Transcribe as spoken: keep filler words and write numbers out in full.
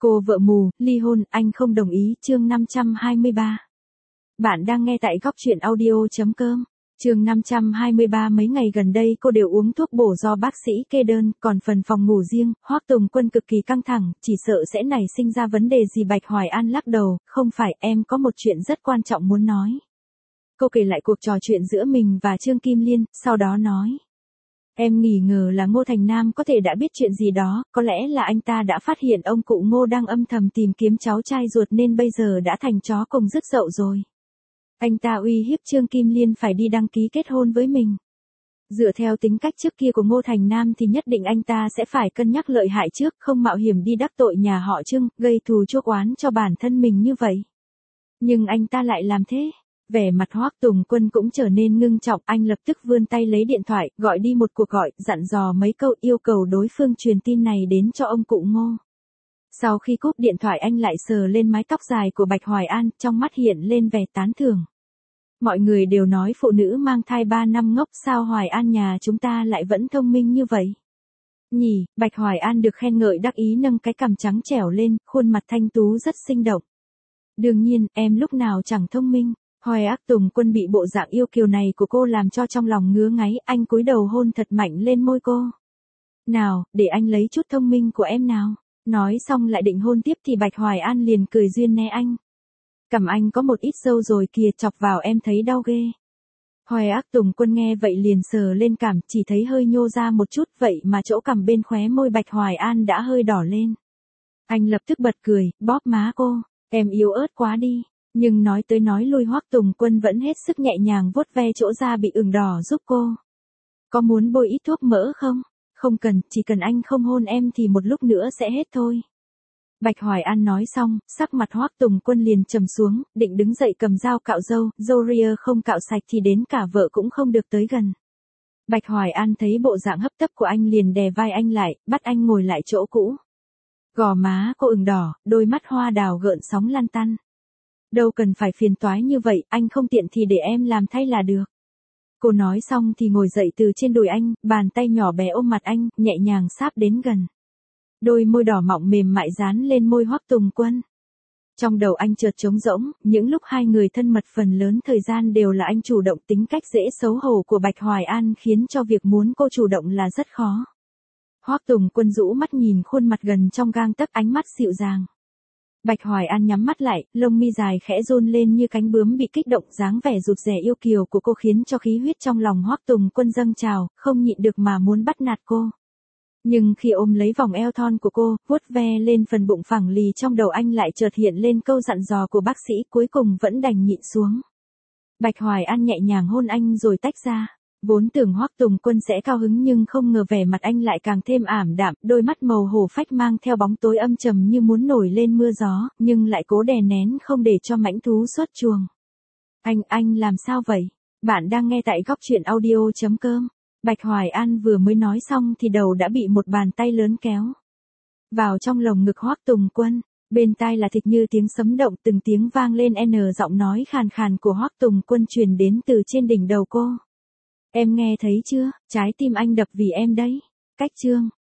Cô vợ mù, ly hôn, anh không đồng ý, chương năm trăm hai mươi ba. Bạn đang nghe tại góc truyện audio.com. Chương năm trăm hai mươi ba. Mấy ngày gần đây cô đều uống thuốc bổ do bác sĩ kê đơn, còn phần phòng ngủ riêng, Hoắc Tùng Quân cực kỳ căng thẳng, chỉ sợ sẽ nảy sinh ra vấn đề gì. Bạch Hoài An lắc đầu, không phải, em có một chuyện rất quan trọng muốn nói. Cô kể lại cuộc trò chuyện giữa mình và Trương Kim Liên, sau đó nói. Em nghỉ ngờ là Ngô Thành Nam có thể đã biết chuyện gì đó, có lẽ là anh ta đã phát hiện ông cụ Ngô đang âm thầm tìm kiếm cháu trai ruột nên bây giờ đã thành chó cùng rứt dậu rồi. Anh ta uy hiếp Trương Kim Liên phải đi đăng ký kết hôn với mình. Dựa theo tính cách trước kia của Ngô Thành Nam thì nhất định anh ta sẽ phải cân nhắc lợi hại trước, không mạo hiểm đi đắc tội nhà họ Trương, gây thù chuốc oán cho bản thân mình như vậy. Nhưng anh ta lại làm thế. Vẻ mặt Hoắc Tùng Quân cũng trở nên ngưng trọng, anh lập tức vươn tay lấy điện thoại, gọi đi một cuộc gọi, dặn dò mấy câu, yêu cầu đối phương truyền tin này đến cho ông cụ Ngô. Sau khi cúp điện thoại anh lại sờ lên mái tóc dài của Bạch Hoài An, trong mắt hiện lên vẻ tán thưởng. Mọi người đều nói phụ nữ mang thai ba năm ngốc, sao Hoài An nhà chúng ta lại vẫn thông minh như vậy? Nhỉ, Bạch Hoài An được khen ngợi đắc ý nâng cái cằm trắng trẻo lên, khuôn mặt thanh tú rất sinh động. Đương nhiên, em lúc nào chẳng thông minh. Hoắc Tùng Quân bị bộ dạng yêu kiều này của cô làm cho trong lòng ngứa ngáy, anh cúi đầu hôn thật mạnh lên môi cô. Nào, để anh lấy chút thông minh của em nào. Nói xong lại định hôn tiếp thì Bạch Hoài An liền cười duyên né anh. Cằm anh có một ít sâu rồi kìa, chọc vào em thấy đau ghê. Hoắc Tùng Quân nghe vậy liền sờ lên cằm, chỉ thấy hơi nhô ra một chút, vậy mà chỗ cằm bên khóe môi Bạch Hoài An đã hơi đỏ lên. Anh lập tức bật cười, bóp má cô, em yếu ớt quá đi. Nhưng nói tới nói lui Hoắc Tùng Quân vẫn hết sức nhẹ nhàng vuốt ve chỗ da bị ửng đỏ giúp cô. Có muốn bôi ít thuốc mỡ không? Không cần, chỉ cần anh không hôn em thì một lúc nữa sẽ hết thôi. Bạch Hoài An nói xong, sắc mặt Hoắc Tùng Quân liền trầm xuống, định đứng dậy cầm dao cạo râu, râu ria không cạo sạch thì đến cả vợ cũng không được tới gần. Bạch Hoài An thấy bộ dạng hấp tấp của anh liền đè vai anh lại, bắt anh ngồi lại chỗ cũ. Gò má cô ửng đỏ, đôi mắt hoa đào gợn sóng lăn tăn. Đâu cần phải phiền toái như vậy, anh không tiện thì để em làm thay là được. Cô nói xong thì ngồi dậy từ trên đùi anh, bàn tay nhỏ bé ôm mặt anh, nhẹ nhàng sáp đến gần. Đôi môi đỏ mọng mềm mại dán lên môi Hoắc Tùng Quân. Trong đầu anh chợt trống rỗng, những lúc hai người thân mật phần lớn thời gian đều là anh chủ động, tính cách dễ xấu hổ của Bạch Hoài An khiến cho việc muốn cô chủ động là rất khó. Hoắc Tùng Quân rũ mắt nhìn khuôn mặt gần trong gang tấc, ánh mắt dịu dàng. Bạch Hoài An nhắm mắt lại, lông mi dài khẽ run lên như cánh bướm bị kích động, dáng vẻ rụt rè yêu kiều của cô khiến cho khí huyết trong lòng Hoắc Tùng Quân dâng trào, không nhịn được mà muốn bắt nạt cô. Nhưng khi ôm lấy vòng eo thon của cô, vuốt ve lên phần bụng phẳng lì trong đầu anh lại chợt hiện lên câu dặn dò của bác sĩ, cuối cùng vẫn đành nhịn xuống. Bạch Hoài An nhẹ nhàng hôn anh rồi tách ra. Vốn tưởng Hoắc Tùng Quân sẽ cao hứng nhưng không ngờ vẻ mặt anh lại càng thêm ảm đạm, đôi mắt màu hổ phách mang theo bóng tối âm trầm như muốn nổi lên mưa gió, nhưng lại cố đè nén không để cho mãnh thú xuất chuồng. Anh, anh làm sao vậy? Bạn đang nghe tại góc truyện audio.com. Bạch Hoài An vừa mới nói xong thì đầu đã bị một bàn tay lớn kéo vào trong lồng ngực Hoắc Tùng Quân. Bên tai là thịt như tiếng sấm động, từng tiếng vang lên, n giọng nói khàn khàn của Hoắc Tùng Quân truyền đến từ trên đỉnh đầu cô. Em nghe thấy chưa, trái tim anh đập vì em đấy. Cách chương